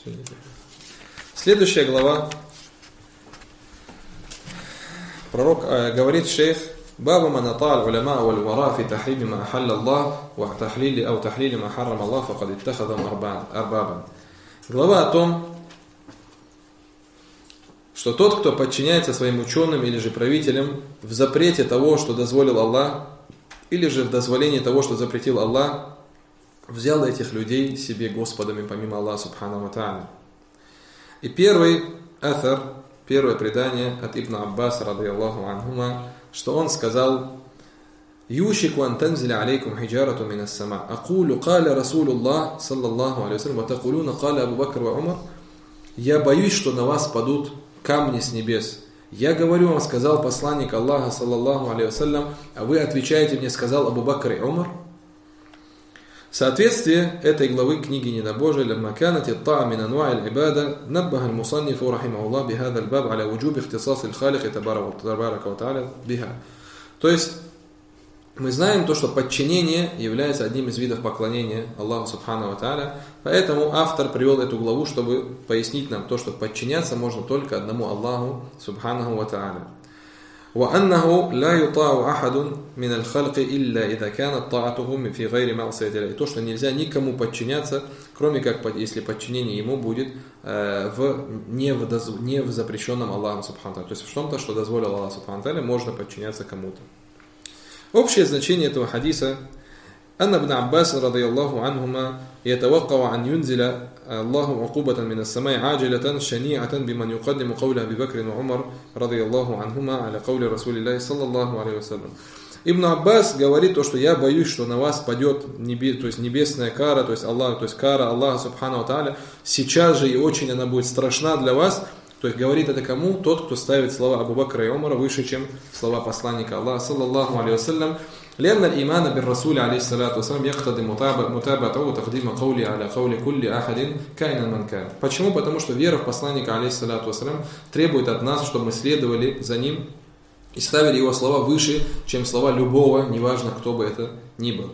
Следующая глава. Пророк говорит, шейх: «Бабу ман ата'аль уляма валь умара фи тахрими ма ахалля Аллах ва тахлили ма харрам Аллах факад иттахадам арбабан». Глава о том, что тот, кто подчиняется своим ученым или же правителям в запрете того, что дозволил Аллах, или же в дозволении того, что запретил Аллах, взял этих людей себе господами помимо Аллаха субхану ва тааля. И первый аthар, первое предание от Ибн Аббаса радийаллаху анхума, что он сказал: «Юшику ан танзиля алейкум хиджарату мин ас-сама. Акулю каля Расулуллах саллаллаху алейхи вассалям, ва такулюна каля Абу Бакр ва Умар». Я боюсь, что на вас падут камни с небес. Я говорю вам, сказал посланник Аллаха саллаллаху алейхи вассалям, а вы отвечаете мне, сказал Абу Бакр и Умар. Соответствие этой главы книги Недобожия «Лямма канат ат-та'a мин анва'и аль-ибада наббаха аль-мусаннифу рахимахуллах бихадha аль-баб аля вуджуби ихтисас аль-халик табарака ва та'аля биха». То есть, мы знаем то, что подчинение является одним из видов поклонения Аллаху субхану ва та'аля, поэтому автор привел эту главу, чтобы пояснить нам то, что подчиняться можно только одному Аллаху субхану ва та'аля. وأنه لا يطاع أحد من الخلق إلا إذا كانت طاعته في غير معصية الله. И то, что нельзя никому подчиняться, кроме как если подчинение ему будет не в запрещенном Аллахом субхану. То есть в том-то, что дозволил Аллах субхану, можно подчиняться кому-то. Общее значение этого хадиса: أن ابن عباس رضي الله عنهما يتوقع أن ينزل الله عقوبة من السماء عاجلة شنيعة بمن يقدم قول أبي بكر وعمر رضي الله عنهما على قول رسول الله صلى الله عليه وسلم. Ибн Аббас говорит то, что я боюсь, что на вас падет то есть небесная кара, то есть Аллах, то есть кара Аллаха субхану ва тааля сейчас же, и очень она будет страшна для вас. То есть говорит это кому? Тот, кто ставит слова Абу Бакра и Умара выше, чем слова посланника Аллаха саллаллаху алейхи вассалям. لأن الإيمان بالرسول عليه الصلاة والسلام يقتضي متابعته وتقديم قولي على قول كل أحد كائنا من كان. Почему? Потому что вера в посланника алейхиссалату вассалям требует от нас, чтобы мы следовали за ним и ставили его слова выше, чем слова любого, неважно кто бы это ни был.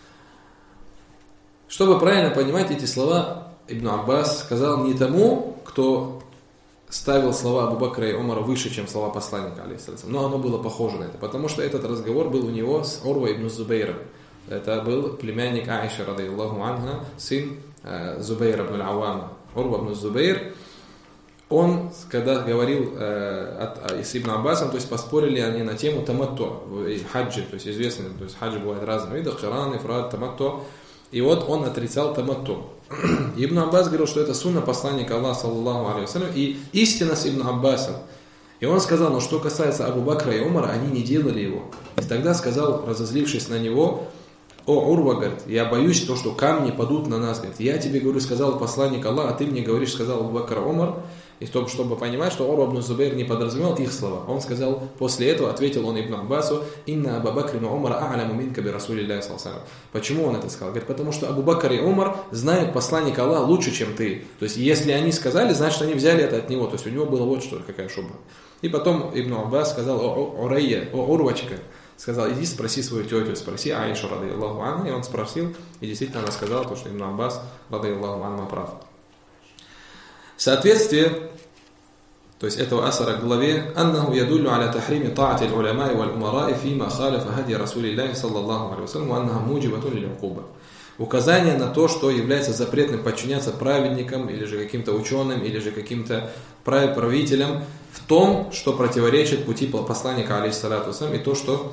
Чтобы правильно понимать эти слова, Ибн Аббас сказал не тому, кто ставил слова Абу Бакра и Умара выше, чем слова посланника, алейхиссалям. Но оно было похоже на это, потому что этот разговор был у него с Урва ибн Зубейром. Это был племянник Аиши, радийаллаху анха, сын Зубейра ибн аль-Аввама. Урва ибн Зубейр, он, когда говорил с Ибн Аббасом, то есть поспорили они на тему таматту, хаджи, то есть известно, то есть хаджи бывает разные виды, киран, ифрад, таматту. И вот он отрицал таматту. Ибн Аббас говорил, что это сунна посланника Аллаха саллаллаху алейхи вассалям, и истина с Ибн Аббасом. И он сказал, но что касается Абу Бакра и Умара, они не делали его. И тогда сказал, разозлившись на него: «О, Урва, говорит, я боюсь то, что камни падут на нас. Говорит, я тебе говорю, сказал посланник Аллаха, а ты мне говоришь, сказал Абу Бакр Умар». И чтобы понимать, что Урва ибн Зубейр не подразумевал их слова. Он сказал, после этого ответил он Ибн Аббасу: «Инна Абу Бакр и Умар а'ляму минка би Расулиллахи саллаллаху алейхи вассалям». Почему он это сказал? Говорит, потому что Абу Бакр и Умар знают посланника Аллаха лучше, чем ты. То есть, если они сказали, значит, они взяли это от него. То есть, у него было вот что, какая шуба. И потом Ибн Аббас сказал: «О Урайя, о Урвачка», сказал, иди спроси свою тетю, спроси Аишу, радийаллаху анха. И он спросил, и действительно она сказала, то, что Ибн Аббас, радийаллаху анха, прав. Соответствие, то есть этого асара к главе: «Аннаху ядуллю аля тахрими та'ати аль-уламаи валь-умараи фима халифа хади Расулиллахи саллаллаху алейхи вассалям ва аннаха муджибатун лил-укуба». Указание на то, что является запретным подчиняться праведникам, или же каким-то ученым, или же каким-то правителям в том, что противоречит пути посланника алейхиссалату вассалям, и то, что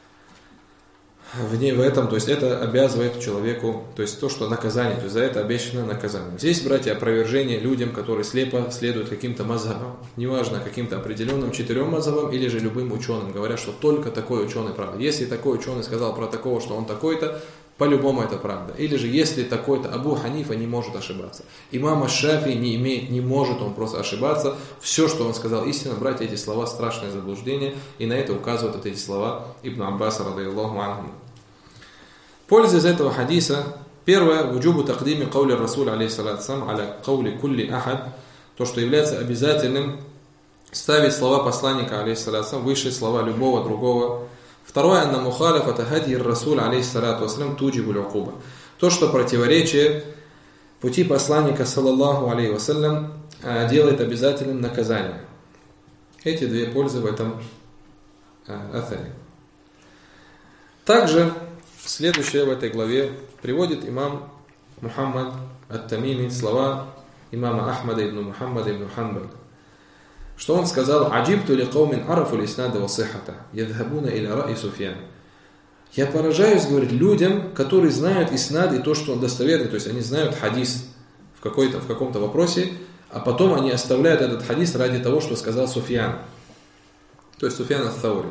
в этом, то есть это обязывает человеку, то есть то, что наказание, то есть за это обещано наказание. Здесь, братья, опровержение людям, которые слепо следуют каким-то мазхабам, неважно, каким-то определенным 4 мазхабам или же любым ученым, говорят, что только такой ученый правда. Если такой ученый сказал про такого, что он такой-то, по-любому это правда. Или же если такой-то Абу Ханифа не может ошибаться, имам Аш-Шафи не может он просто ошибаться, все, что он сказал, истина, братья, эти слова страшное заблуждение, и на это указывают вот эти слова Ибн Аббаса, радийаллаху анху. Польза из этого хадиса: первое, вуджубу тақдими каули Расуль алейхиссалату вассалям аля каули кулли ахад, то, что является обязательным ставить слова посланника алейхиссалату вассалям выше слова любого другого. Второе, анна мухалифата хадир Расуль алейхиссалату вассалям туджибу аль-укуба, то, что противоречие пути посланника, саллаллаху алейхи вассалям, делает обязательным наказание. Эти две пользы в этом атаре. Также следующее в этой главе приводит имам Мухаммад ат-Тамими слова имама Ахмада ибн Мухаммада ибн Ханбаль, что он сказал: «Аджибту ли каумин арафу лиснада ва сихата, ядхабуна иля ра'i Суфьян». Я поражаюсь, говорит, людям, которые знают иснад и то, что он достоверный, то есть они знают хадис в каком-то вопросе, а потом они оставляют этот хадис ради того, что сказал Суфьян, то есть Суфьян ат-Таури.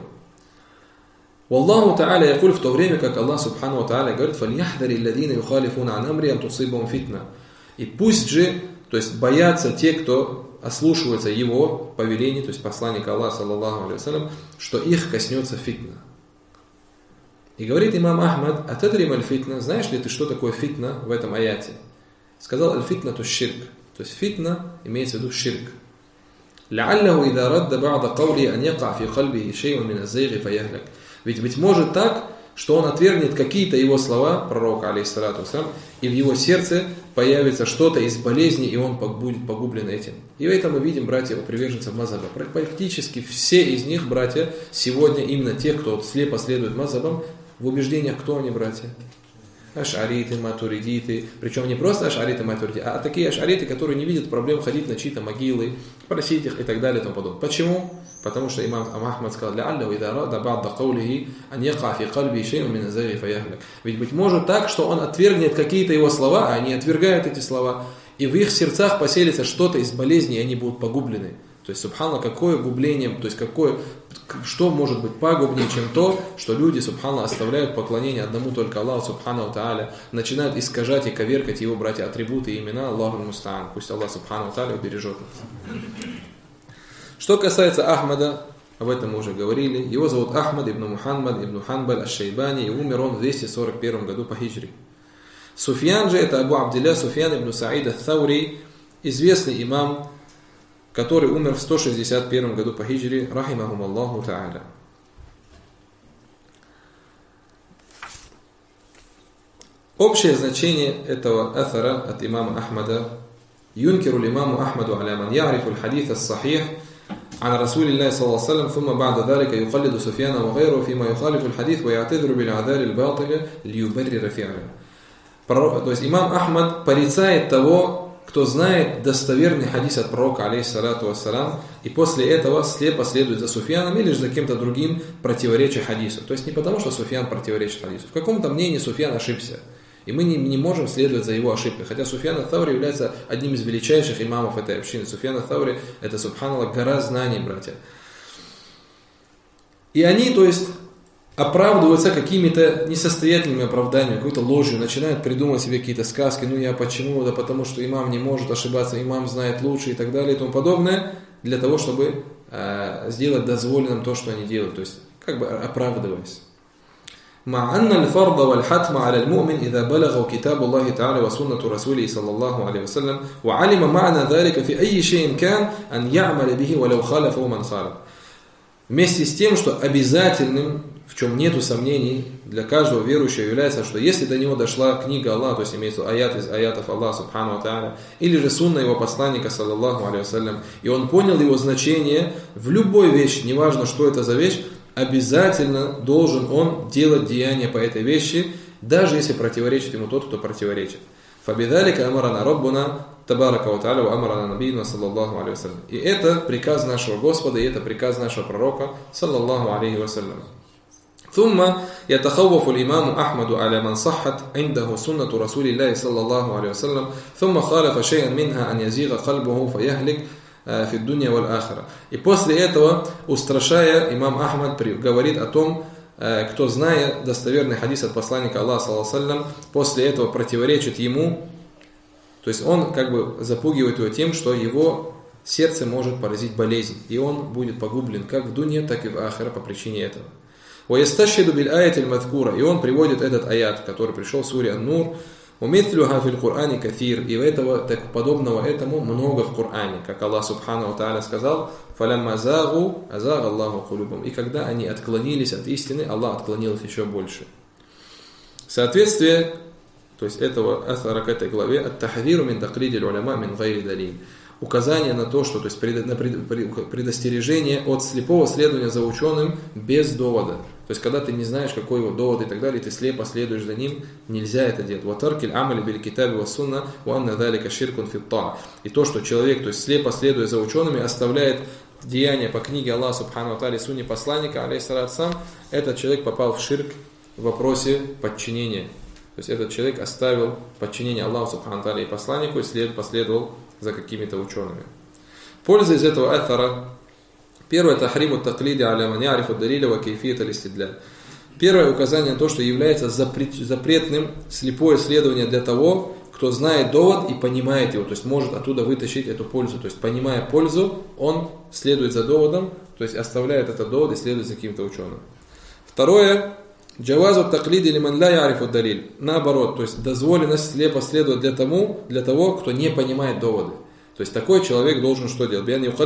Валлаху та'аля якуль, в то время как Аллах субхану ва та'аля говорит: «Фальяхдари алладина юхалифуна ан амри ан тусибахум фитна». И пусть же, то есть боятся те, кто ослушивается его повелений, то есть посланника Аллаха, саллаллаху алейхи вассалям, что их коснется фитна. И говорит имам Ахмад: «Атадрим аль-фитна», знаешь ли ты, что такое фитна в этом аяте? Сказал: «Аль-фитна то ширк». То есть фитна имеется в виду ширк. «Ла'аллаху ида радда ба'да каули ан яка' фи кальбихи шей'ун мин аз-зайги фаяхлак». Ведь быть может так, что он отвергнет какие-то его слова, пророка, алейхиссалату вассалям, и в его сердце появится что-то из болезни, и он будет погублен этим. И это мы видим, братья, приверженцев мазхаба. Практически все из них, братья, сегодня именно те, кто слепо следует мазхабам, в убеждениях кто они, братья? Аш'ариты, матуридиты. Причем не просто аш'ариты, матуридиты, а такие аш'ариты, которые не видят проблем ходить на чьи-то могилы, просить их и так далее и тому подобное. Почему? Потому что имам Ахмад сказал: «Ла'аллаху ида рада ба'да каулихи ан яка' фи кальби шей'ун мин аз-зайги фаяхлак». Ведь быть может так, что он отвергнет какие-то его слова, а они отвергают эти слова, и в их сердцах поселится что-то из болезни, и они будут погублены. То есть, субханаллах, какое губление, то есть что может быть пагубнее, чем то, что люди, субханаллах, оставляют поклонение одному только Аллаху, субханаллаху тааля, начинают искажать и коверкать его, братья, атрибуты и имена Аллаху муста'ан. Пусть Аллах, субханаллаху тааля, убережет нас. Что касается Ахмада, об этом мы уже говорили. Его зовут Ахмад ибн Мухаммад ибн Ханбаль аш-Шайбани, и умер он в 241 году по хиджри. Суфьян же, это Абу Абдилля Суфьян ибн Саид ат-Таури, известный имам, который умер в 161 году по хиджри, рахимахум Аллаху та'аля. Общее значение этого аthара от имама Ахмада: «Юнкиру имаму Ахмаду аля ман я'рифу аль-хадис ас-сахих عن رسول الله صلى الله عليه وسلم ثم بعد ذلك يقلد سفيان وغيره فيما يخالف الحديث ويعتذر بالأعذار الباطلة ليبرر فعله». То есть имам Ахмад порицает того, кто знает достоверный хадис от пророка, алейхиссалату вассалам, и после этого слепо следует за Суфьяном или же за кем-то другим, противоречия хадису. То есть не потому, что Суфьян противоречит хадису. В каком-то мнении Суфьян ошибся, и мы не можем следовать за его ошибкой. Хотя Суфьян ат-Таури является одним из величайших имамов этой общины. Суфьян ат-Таури — это, субханаллах, гора знаний, братья. И они, то есть, оправдываются какими-то несостоятельными оправданиями, какой-то ложью, начинают придумывать себе какие-то сказки: ну я почему? Да потому что имам не может ошибаться, имам знает лучше и так далее и тому подобное, для того, чтобы сделать дозволенным то, что они делают, то есть как бы оправдываясь. مع أن الفرض والحتم على المؤمن إذا بلغ كتاب الله تعالى وسنة رسوله صلى الله عليه وسلم وعلم معنى ذلك في أي شيء كان أن يعمل به ولو خالفه من خالف. Вместе с тем, что обязательным, в чем нету сомнений, для каждого верующего является, что если до него дошла книга Аллаха, то есть имеется аят из аятов Аллаха субхану ва тааля, или же сунна его посланника, саллаллаху алейхи вассалям, и он понял его значение, в любой вещи, неважно, что это за вещь, обязательно должен он делать деяния по этой вещи, даже если противоречит ему тот, кто противоречит. فَبِذَلِكَ أَمَرَنَا رَبُّنَا تَبَارَكَ وَتَعَالَى وَأَمَرَنَا نَبِيُّنَا صلى الله عليه وسلم. И это приказ нашего Господа, и это приказ нашего пророка, саллаллаху алейхи вассалям. ثم يتخوف الإمام أحمد على من صحت عنده سنة رسول الله صلى الله عليه وسلم ثم خالف شيئا منها أن يزيغ قلبه فيهلك في الدنيا والآخرة. И после этого, устрашая, имам Ахмад говорит о том, кто, зная достоверный хадис от посланника Аллаха, саллаллаху алейхи вассалям, после этого противоречит ему, то есть он как бы запугивает его тем, что его сердце может поразить болезнь, и он будет погублен как в дуне, так и в ахира по причине этого. وَيَسْتَشْهِدُ بِالْآيَةِ الْمَذْكُورَةِ. И он приводит этот аят, который пришел в суре Ан-Нур. وَمِثْلُهَا فِي الْقُرْآنِ كَثِيرٌ. И этого, так подобного этому много в Коране, как Аллах субхану ва тааля сказал: فَلَمَّا زَاغُوا أَزَاغَ اللَّهُ قُلُوبَهُمْ. И когда они отклонились от истины, Аллах отклонил их еще больше. Соответствие, то есть этого асара к этой главе, ат-тахзиру мин таклиди уляма мин гайри далиль. Указание на то, что, то есть предостережение от слепого следования за ученым без довода. То есть, когда ты не знаешь, какой его довод и так далее, ты слепо следуешь за ним, нельзя это делать. «Ватаркиль амали биль китаби ва сунна, ва анна далика ширкун фитта». И то, что человек, то есть слепо следуя за учеными, оставляет деяния по книге Аллаха субхану ва тааля и сунне посланника, алейхиссалату вассалям, этот человек попал в ширк в вопросе подчинения. То есть, этот человек оставил подчинение Аллаху субхану ва тааля и посланнику и последовал за какими-то учеными. Польза из этого атара. Первое, тахриму таклиди аля ман ярифу далиля ва кейфият аль-истидлял. Первое указание на то, что является запретным слепое следование для того, кто знает довод и понимает его, то есть может оттуда вытащить эту пользу. То есть, понимая пользу, он следует за доводом, то есть оставляет этот довод и следует за каким-то ученым. Второе, джавазу таклиди лиман ла ярифу далиль. Наоборот, то есть дозволенность слепо следовать для того, кто не понимает доводы. То есть такой человек должен что делать?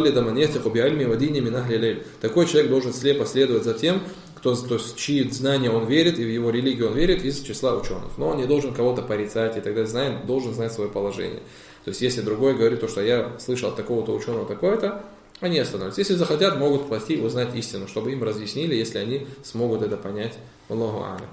Такой человек должен слепо следовать за тем, то есть, в чьи знания он верит, и в его религию он верит из числа ученых. Но он не должен кого-то порицать и так далее, должен знать свое положение. То есть, если другой говорит, что я слышал от такого-то ученого такое-то, они остановятся. Если захотят, могут пойти узнать истину, чтобы им разъяснили, если они смогут это понять. Аллаху а'алям.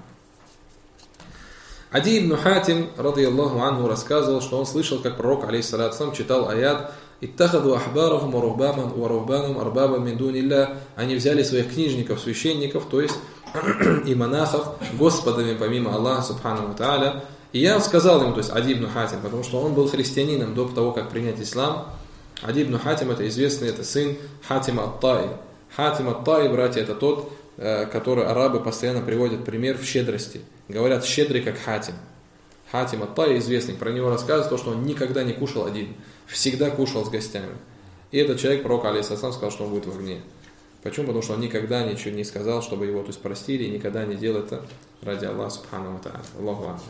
Ади ибн Хатим, радийаллаху анху, рассказывал, что он слышал, как пророк, алейхиссалату вассалям, читал аят «Иттахаду ахбарахум ва рухбанам арбаба мин дунилля». Они взяли своих книжников, священников, то есть и монахов, господами помимо Аллаха, субхану ва тааля. И я сказал ему, то есть Ади ибн Хатим, потому что он был христианином до того, как принять ислам. Ади ибн Хатим, это известный, это сын Хатима ат-Таи. Хатим ат-Таи, братья, это тот, который арабы постоянно приводят пример в щедрости. Говорят, щедрый как Хатим. Хатим ат-Таи известный, про него рассказывают, то, что он никогда не кушал один, всегда кушал с гостями. И этот человек, пророк, алейхиссалам, сказал, что он будет в огне. Почему? Потому что он никогда ничего не сказал, чтобы его, то есть, простили, и никогда не делал это ради Аллаха, субхану ва тааля. Аллаху акбар.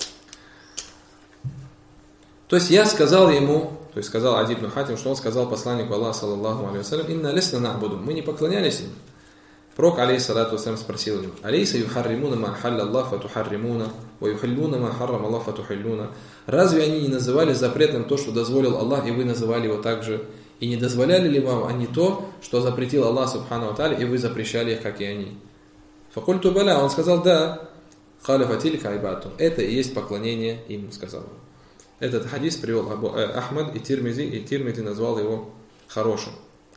То есть я сказал ему, то есть сказал Ади ибн Хатим, что он сказал посланнику Аллаха, саллаллаху алейхи вассалям, «Инна лесна на'буду», мы не поклонялись им. Пророк, алейхиссалату вассалям, спросил его: «Алейса юхарримуна ма халля Аллах фатухарримуна, ва юхиллуна ма харрам Аллах фатухиллуна». Разве они не называли запретным то, что дозволил Аллах, и вы называли его также? И не дозволяли ли вам они то, что запретил Аллах, субхану ва тааля, и вы запрещали их, как и они? Факульту баля, он сказал: да. Халя фатилика айбату. Это и есть поклонение им, сказал он. Этот хадис привел Ахмад и Тирмизи назвал его хорошим.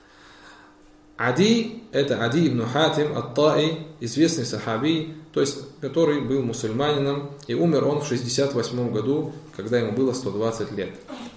Ади, это Ади ибн Хатим ат-Таи, известный сахаби, то есть, который был мусульманином, и умер он в 68 году, когда ему было 120 лет.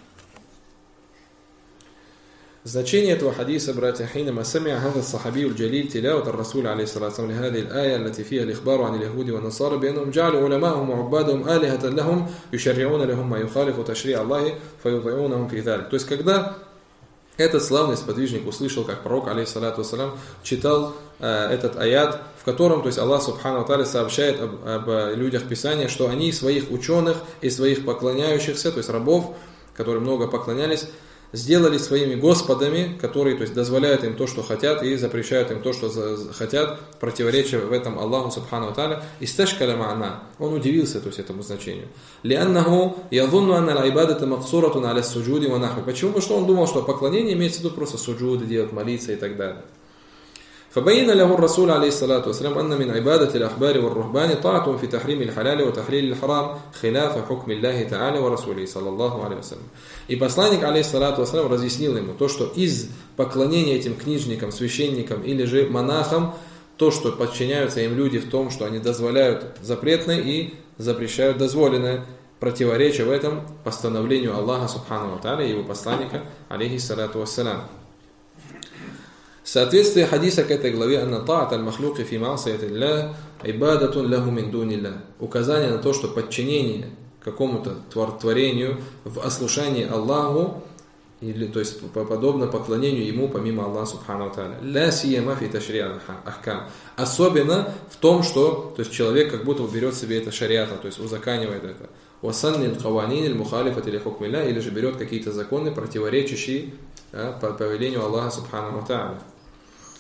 Значение этого хадиса, братья, حينما سمع هذا الصحابي الجليل تلاوة الرسول عليه الصلاة والسلام لهذه الآية التي فيها الإخبار عن اليهود والنصارى بأنهم جعلوا علماءهم وعبادهم آلهة لهم يشرعون لهم ما يخالف تشريع الله فيطيعونهم في ذلك. То есть, когда этот славный сподвижник услышал, как пророк, алейхиссалату вассалям, читал этот аят, в котором, то есть, Аллах субхану ва тааля сообщает об людях Писания, что они своих ученых и своих поклоняющихся, то есть рабов, которые много поклонялись, сделали своими господами, которые, то есть, дозволяют им то, что хотят, и запрещают им то, что хотят, противоречия в этом Аллаху субхану ва тааля. Исташкаля ма'на. Он удивился, то есть, этому значению. Лианнаху ядунну анна аль-ибадата мақсуратун аля суджуди ва нахви. Почему? Потому что он думал, что поклонение имеется в виду просто суджуды делать, молиться и так далее. فبين له الرسول عليه الصلاة والسلام أن من عبادة الأحبار والرهبان طاعتهم في تحريم الحلال وتحليل الحرام خلاف حكم الله تعالى ورسوله صلى الله عليه وسلم. И посланник, алейхиссалату вассалям, разъяснил ему то, что из поклонения этим книжникам, священникам или же монахам, то, что подчиняются им люди в том, что они дозволяют запретное и запрещают дозволенное, противоречие в этом постановлению Аллаха субхану ва тааля и его посланника, алейхиссалату вассалям. Соответствие хадиса к этой главе «Анна та'ат аль-махлуки фи ма'сияти Аллах ибадатун лаху мин дунилlah». Указание на то, что подчинение какому-то творению в ослушании Аллаху, или, то есть подобно поклонению ему помимо Аллаха субхану ва тааля. «Ла сияма фи ташри' аль-ахкам». Особенно в том, что, то есть, человек как будто берет себе это шариата, то есть узаканивает это. «Васанни аль-каванин аль-мухалифати ли хукми Аллах», или же берет какие-то законы, противоречащие по повелению Аллаха субхану ва тааля.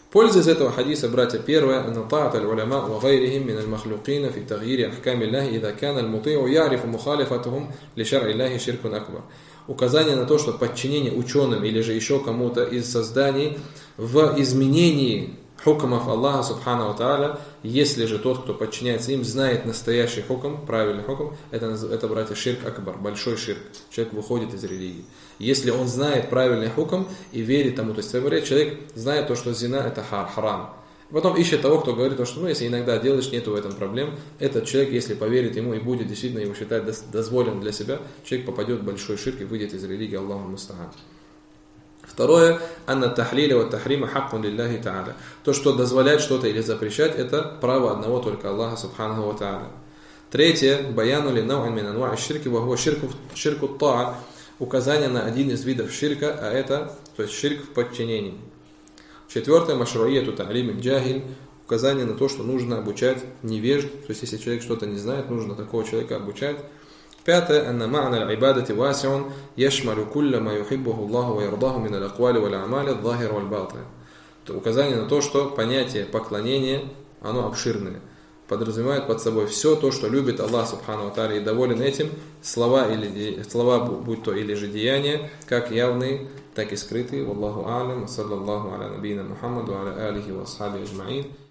Польза из этого хадиса, братья, первое: أن طاعة العلماء وغيرهم من المخلوقين في تغيير أحكام الله إذا كان المطيع يعرف مخالفتهم لشرع الله شرك أكبر. Указание на то, что подчинение ученым или же еще кому-то из созданий в изменении хукмов Аллаха Субхану Тааля, если же тот, кто подчиняется им, знает настоящий хукм, правильный хукм, это, братья, ширк акбар, большой ширк. Человек выходит из религии. Если он знает правильный хукм и верит тому, то есть, человек знает то, что зина это харам. Потом ищет того, кто говорит, что если иногда делаешь, нету в этом проблем. Этот человек, если поверит ему и будет действительно его считать дозволен для себя, человек попадет в большой ширк и выйдет из религии. Аллаху муста'ан. Второе: анна тахлиля ва тахрима хаккун лилляхи та'аля. То, что дозволять что-то или запрещать, это право одного только Аллаха Субханаху ва та'аля. Третье: баяну ли нау'ин мин анва'и ширки ва хуа ширку та'a. Указание на один из видов ширка, а это, то есть ширк в подчинении. Четвертое: машруияту та'лим джахиль. Указание на то, что нужно обучать невежд. То есть, если человек что-то не знает, нужно такого человека обучать. Пятое: анна ма'на аль-ибадати васи'ун яшмалу кулля ма юхиббуху Аллаху ва ярдаху мин аль-аквали валь а'мали адh-dhahир валь батин. Указание на то, что понятие поклонения, оно обширное, подразумевает под собой все то, что любит Аллах Субхану ва Тааля и доволен этим, слова, будь то или же деяния, как явные, так и скрытые. Валлаху а'лам, саллаллаху аля набийна Мухаммаду, аля алихи ва асхаби аджмаин.